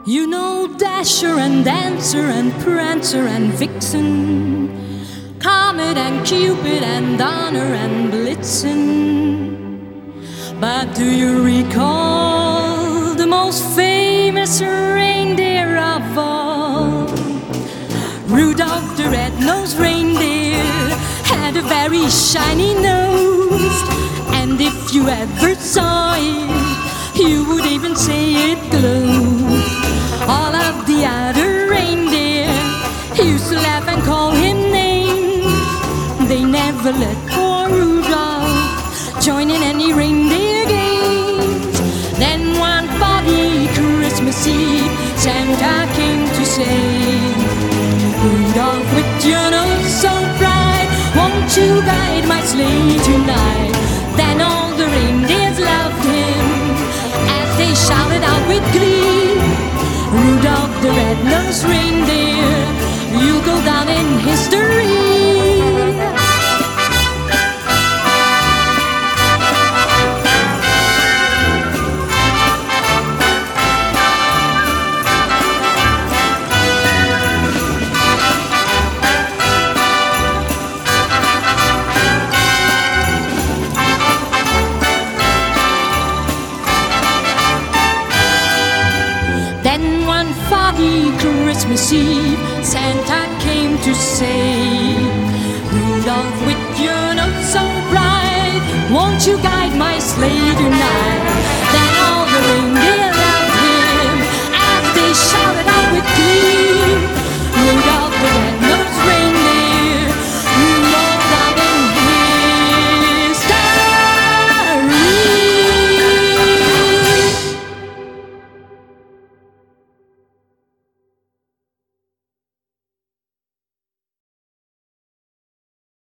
You know Dasher and Dancer and Prancer and Vixen, Comet and Cupid and Donner and Blitzen. But do you recall the most famous reindeer of all? Rudolph the red-nosed reindeer had a very shiny nose, and if you ever saw it, you would even say it glowed. All of the other reindeer used to laugh and call him names. They never let poor Rudolph join in any reindeer games. Then one foggy Christmas Eve, Santa came to say, Rudolph, with your nose so bright, won't you guide my sleigh?